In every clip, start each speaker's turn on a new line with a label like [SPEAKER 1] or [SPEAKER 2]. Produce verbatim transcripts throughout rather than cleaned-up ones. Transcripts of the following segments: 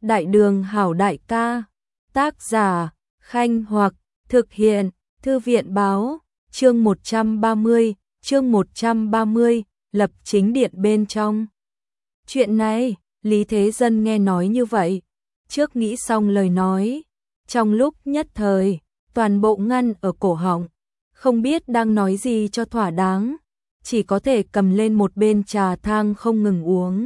[SPEAKER 1] Đại đường hảo đại ca. Tác giả, Khanh Hoặc, thực hiện, Thư viện báo, chương một trăm ba mươi, chương một trăm ba mươi, lập chính điện bên trong. Chuyện này, Lý Thế Dân nghe nói như vậy, trước nghĩ xong lời nói, trong lúc nhất thời, toàn bộ ngăn ở cổ họng, không biết đang nói gì cho thỏa đáng, chỉ có thể cầm lên một bên trà thang không ngừng uống.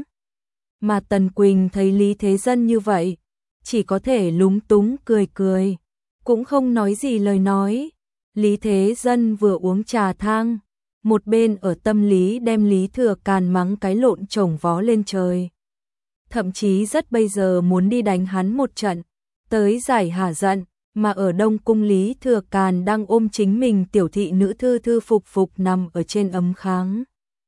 [SPEAKER 1] Mà Tần Quỳnh thấy Lý Thế Dân như vậy, chỉ có thể lúng túng cười cười, cũng không nói gì lời nói. Lý Thế Dân vừa uống trà thang, một bên ở tâm lý đem Lý Thừa Càn mắng cái lộn chồng vó lên trời. Thậm chí rất bây giờ muốn đi đánh hắn một trận, tới giải hả giận, mà ở Đông Cung Lý Thừa Càn đang ôm chính mình tiểu thị nữ Thư Thư Phục Phục nằm ở trên ấm kháng.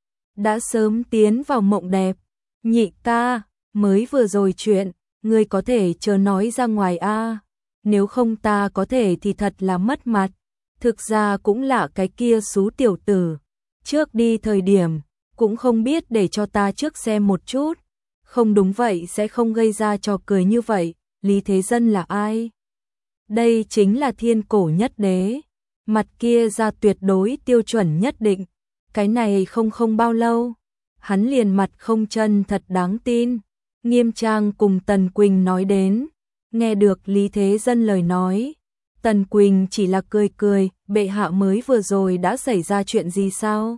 [SPEAKER 1] Đã sớm tiến vào mộng đẹp. Nhị ca, mới vừa rồi chuyện, ngươi có thể chờ nói ra ngoài a, nếu không ta có thể thì thật là mất mặt. Thực ra cũng là cái kia xú tiểu tử, trước đi thời điểm, cũng không biết để cho ta trước xem một chút, không đúng vậy sẽ không gây ra trò cười như vậy. Lý Thế Dân là ai? Đây chính là thiên cổ nhất đế, mặt kia ra tuyệt đối tiêu chuẩn nhất định, cái này không không bao lâu, hắn liền mặt không chân thật đáng tin. Nghiêm trang cùng Tần Quỳnh nói đến, nghe được Lý Thế Dân lời nói, Tần Quỳnh chỉ là cười cười, bệ hạ mới vừa rồi đã xảy ra chuyện gì sao?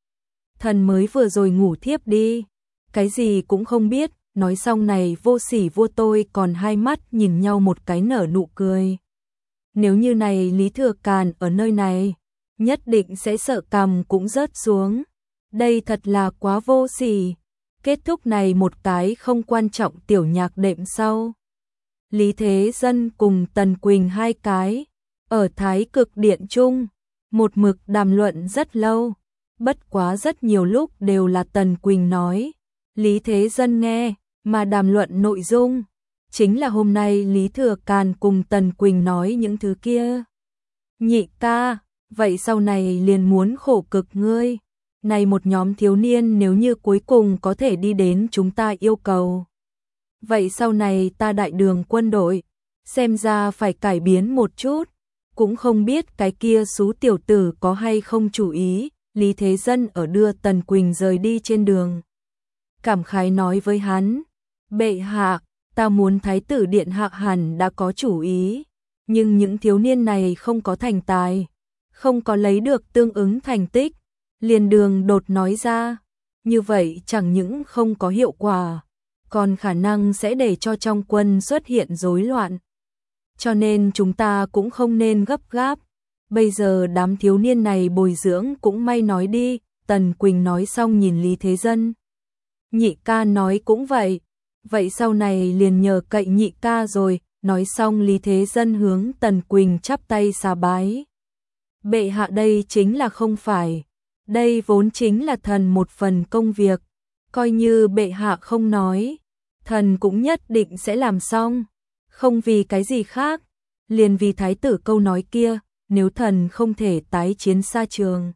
[SPEAKER 1] Thần mới vừa rồi ngủ thiếp đi, cái gì cũng không biết. Nói xong này vô sỉ vô tôi còn hai mắt nhìn nhau một cái nở nụ cười. Nếu như này Lý Thừa Càn ở nơi này, nhất định sẽ sợ cằm cũng rớt xuống. Đây thật là quá vô sỉ. Kết thúc này một cái không quan trọng tiểu nhạc đệm sau. Lý Thế Dân cùng Tần Quỳnh hai cái, ở Thái Cực Điện chung, một mực đàm luận rất lâu. Bất quá rất nhiều lúc đều là Tần Quỳnh nói, Lý Thế Dân nghe, mà đàm luận nội dung. Chính là hôm nay Lý Thừa Càn cùng Tần Quỳnh nói những thứ kia. Nhị ca, vậy sau này liền muốn khổ cực ngươi. Này một nhóm thiếu niên nếu như cuối cùng có thể đi đến chúng ta yêu cầu. Vậy sau này ta đại đường quân đội, xem ra phải cải biến một chút. Cũng không biết cái kia xú tiểu tử có hay không chủ ý. Lý Thế Dân ở đưa Tần Quỳnh rời đi trên đường, cảm khái nói với hắn, bệ hạ, ta muốn thái tử điện hạ hẳn đã có chủ ý, nhưng những thiếu niên này không có thành tài, không có lấy được tương ứng thành tích, liền đường đột nói ra, như vậy chẳng những không có hiệu quả, còn khả năng sẽ để cho trong quân xuất hiện rối loạn. Cho nên chúng ta cũng không nên gấp gáp, bây giờ đám thiếu niên này bồi dưỡng cũng may nói đi. Tần Quỳnh nói xong nhìn Lý Thế Dân. Nhị ca nói cũng vậy, vậy sau này liền nhờ cậy nhị ca rồi. Nói xong Lý Thế Dân hướng Tần Quỳnh chắp tay xá bái. Bệ hạ đây chính là không phải, đây vốn chính là thần một phần công việc, coi như bệ hạ không nói, thần cũng nhất định sẽ làm xong, không vì cái gì khác, liền vì thái tử câu nói kia, nếu thần không thể tái chiến xa trường,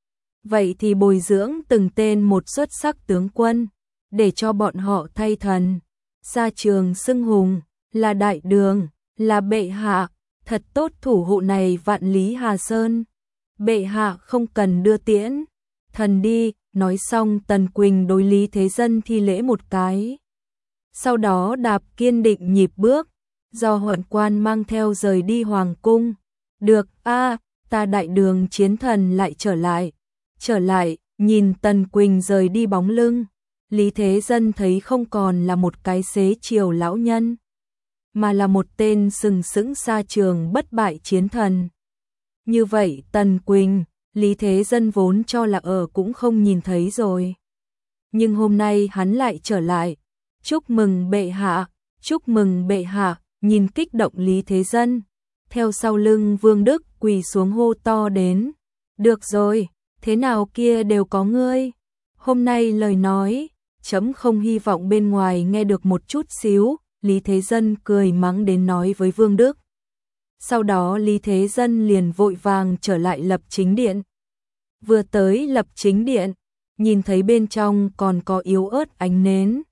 [SPEAKER 1] vậy thì bồi dưỡng từng tên một xuất sắc tướng quân, để cho bọn họ thay thần, xa trường xưng hùng, là đại đường, là bệ hạ, thật tốt thủ hộ này vạn lý Hà Sơn. Bệ hạ không cần đưa tiễn, thần đi. Nói xong Tần Quỳnh đối Lý Thế Dân thi lễ một cái, sau đó đạp kiên định nhịp bước, do Huận Quan mang theo rời đi hoàng cung. Được a, ta đại đường chiến thần lại trở lại. Trở lại, nhìn Tần Quỳnh rời đi bóng lưng, Lý Thế Dân thấy không còn là một cái xế chiều lão nhân, mà là một tên sừng sững xa trường bất bại chiến thần. Như vậy Tần Quỳnh, Lý Thế Dân vốn cho là ở cũng không nhìn thấy rồi. Nhưng hôm nay hắn lại trở lại. Chúc mừng bệ hạ, chúc mừng bệ hạ, nhìn kích động Lý Thế Dân. Theo sau lưng Vương Đức quỳ xuống hô to đến. Được rồi, thế nào kia đều có ngươi. Hôm nay lời nói, chấm không hy vọng bên ngoài nghe được một chút xíu. Lý Thế Dân cười mắng đến nói với Vương Đức. Sau đó Lý Thế Dân liền vội vàng trở lại lập chính điện. Vừa tới lập chính điện, nhìn thấy bên trong còn có yếu ớt ánh nến.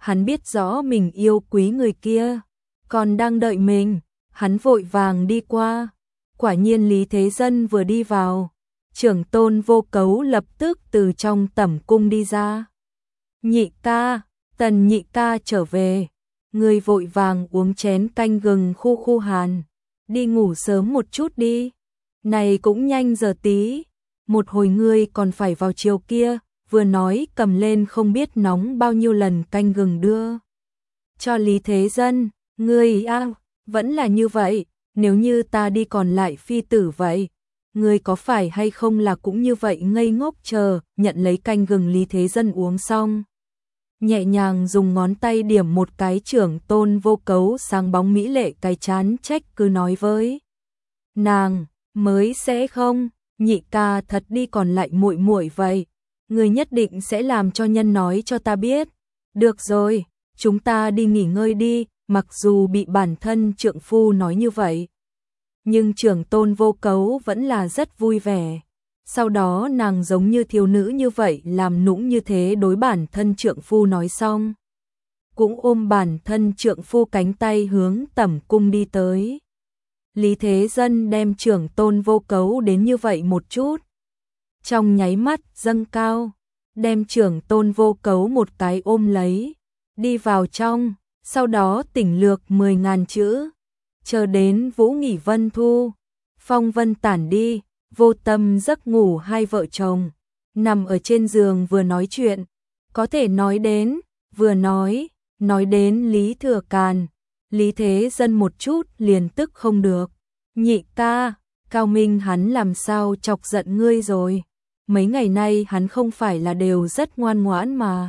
[SPEAKER 1] Hắn biết rõ mình yêu quý người kia, còn đang đợi mình, hắn vội vàng đi qua. Quả nhiên Lý Thế Dân vừa đi vào, Trưởng Tôn Vô Cấu lập tức từ trong tẩm cung đi ra. Nhị ca, Tần nhị ca trở về, người vội vàng uống chén canh gừng khu khu hàn, đi ngủ sớm một chút đi, này cũng nhanh giờ tí, một hồi ngươi còn phải vào chiều kia, vừa nói cầm lên không biết nóng bao nhiêu lần canh gừng đưa cho Lý Thế Dân. Ngươi a, vẫn là như vậy, nếu như ta đi còn lại phi tử vậy, ngươi có phải hay không là cũng như vậy ngây ngốc chờ, nhận lấy canh gừng Lý Thế Dân uống xong. Nhẹ nhàng dùng ngón tay điểm một cái. Trưởng Tôn Vô Cấu sáng bóng mỹ lệ cái chán trách cứ nói với nàng, mới sẽ không, nhị ca thật đi còn lại muội muội vậy, người nhất định sẽ làm cho nhân nói cho ta biết. Được rồi, chúng ta đi nghỉ ngơi đi. Mặc dù bị bản thân trượng phu nói như vậy, nhưng Trưởng Tôn Vô Cấu vẫn là rất vui vẻ. Sau đó nàng giống như thiếu nữ như vậy làm nũng như thế đối bản thân trượng phu nói xong, cũng ôm bản thân trượng phu cánh tay hướng tẩm cung đi tới. Lý Thế Dân đem Trưởng Tôn Vô Cấu đến như vậy một chút, trong nháy mắt dâng cao, đem Trưởng Tôn Vô Cấu một cái ôm lấy, đi vào trong. Sau đó tỉnh lược mười ngàn chữ, chờ đến Vũ nghỉ vân thu, phong vân tản đi, vô tâm giấc ngủ. Hai vợ chồng nằm ở trên giường vừa nói chuyện, có thể nói đến, vừa nói, nói đến Lý Thừa Càn. Lý Thế Dân một chút liền tức không được. Nhị ca, Cao Minh hắn làm sao chọc giận ngươi rồi? Mấy ngày nay hắn không phải là đều rất ngoan ngoãn mà.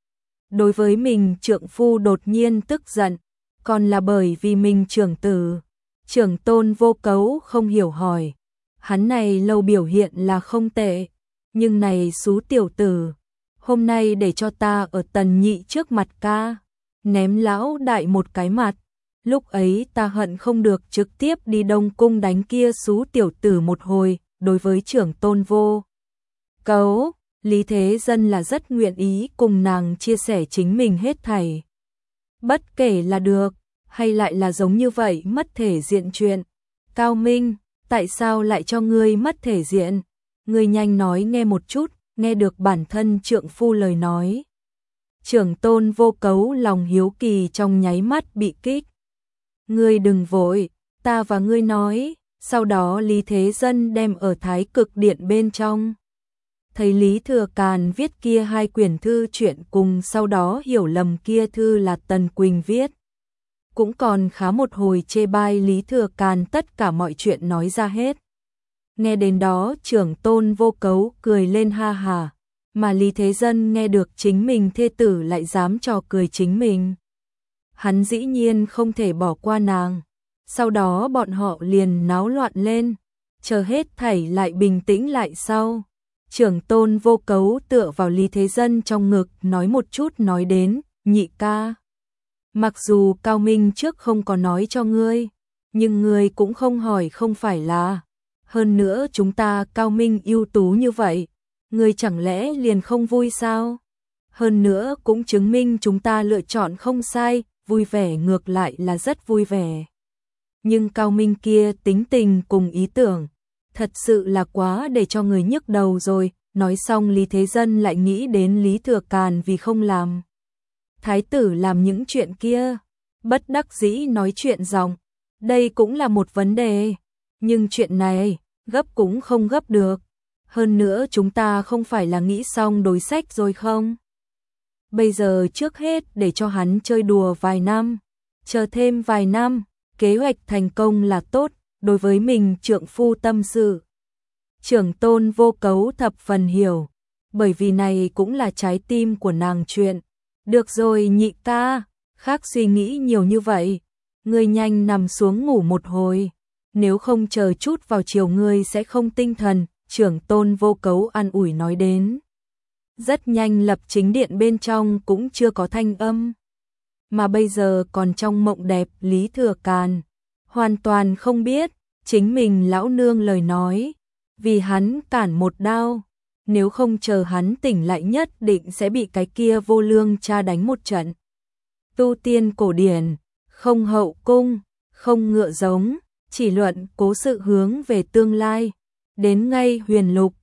[SPEAKER 1] Đối với mình trượng phu đột nhiên tức giận, còn là bởi vì mình trưởng tử. Trưởng Tôn Vô Cấu không hiểu hỏi, hắn này lâu biểu hiện là không tệ, nhưng này xú tiểu tử, hôm nay để cho ta ở Tần nhị trước mặt ca, ném lão đại một cái mặt, lúc ấy ta hận không được trực tiếp đi Đông Cung đánh kia xú tiểu tử một hồi. Đối với Trưởng Tôn Vô Cấu, Lý Thế Dân là rất nguyện ý cùng nàng chia sẻ chính mình hết thảy. Bất kể là được, hay lại là giống như vậy mất thể diện chuyện. Cao Minh, tại sao lại cho ngươi mất thể diện? Ngươi nhanh nói nghe một chút. Nghe được bản thân trượng phu lời nói, Trưởng Tôn Vô Cấu lòng hiếu kỳ trong nháy mắt bị kích. Ngươi đừng vội, ta và ngươi nói. Sau đó Lý Thế Dân đem ở Thái Cực Điện bên trong, thấy Lý Thừa Càn viết kia hai quyển thư chuyện cùng sau đó hiểu lầm kia thư là Tần Quỳnh viết, cũng còn khá một hồi chê bai Lý Thừa Càn tất cả mọi chuyện nói ra hết. Nghe đến đó Trưởng Tôn Vô Cấu cười lên ha hà, mà Lý Thế Dân nghe được chính mình thê tử lại dám trò cười chính mình, hắn dĩ nhiên không thể bỏ qua nàng. Sau đó bọn họ liền náo loạn lên, chờ hết thảy lại bình tĩnh lại sau. Trưởng Tôn Vô Cấu tựa vào Lý Thế Dân trong ngực nói một chút nói đến, nhị ca, mặc dù Cao Minh trước không có nói cho ngươi, nhưng ngươi cũng không hỏi không phải là. Hơn nữa chúng ta Cao Minh ưu tú như vậy, ngươi chẳng lẽ liền không vui sao? Hơn nữa cũng chứng minh chúng ta lựa chọn không sai, vui vẻ ngược lại là rất vui vẻ. Nhưng Cao Minh kia tính tình cùng ý tưởng, thật sự là quá để cho người nhức đầu rồi. Nói xong Lý Thế Dân lại nghĩ đến Lý Thừa Càn vì không làm thái tử làm những chuyện kia, bất đắc dĩ nói chuyện ròng. Đây cũng là một vấn đề, nhưng chuyện này gấp cũng không gấp được. Hơn nữa chúng ta không phải là nghĩ xong đối sách rồi không? Bây giờ trước hết để cho hắn chơi đùa vài năm, chờ thêm vài năm, kế hoạch thành công là tốt. Đối với mình trượng phu tâm sự, Trưởng Tôn Vô Cấu thập phần hiểu, bởi vì này cũng là trái tim của nàng chuyện. Được rồi nhị ca, khác suy nghĩ nhiều như vậy, ngươi nhanh nằm xuống ngủ một hồi, nếu không chờ chút vào chiều ngươi sẽ không tinh thần. Trưởng Tôn Vô Cấu an ủi nói đến. Rất nhanh Lập Chính Điện bên trong cũng chưa có thanh âm, mà bây giờ còn trong mộng đẹp. Lý Thừa Càn hoàn toàn không biết chính mình lão nương lời nói, vì hắn cản một đao, nếu không chờ hắn tỉnh lại nhất định sẽ bị cái kia vô lương cha đánh một trận. tu tiên cổ điển, không hậu cung, không ngựa giống, chỉ luận cố sự hướng về tương lai. Đến ngay huyền lục,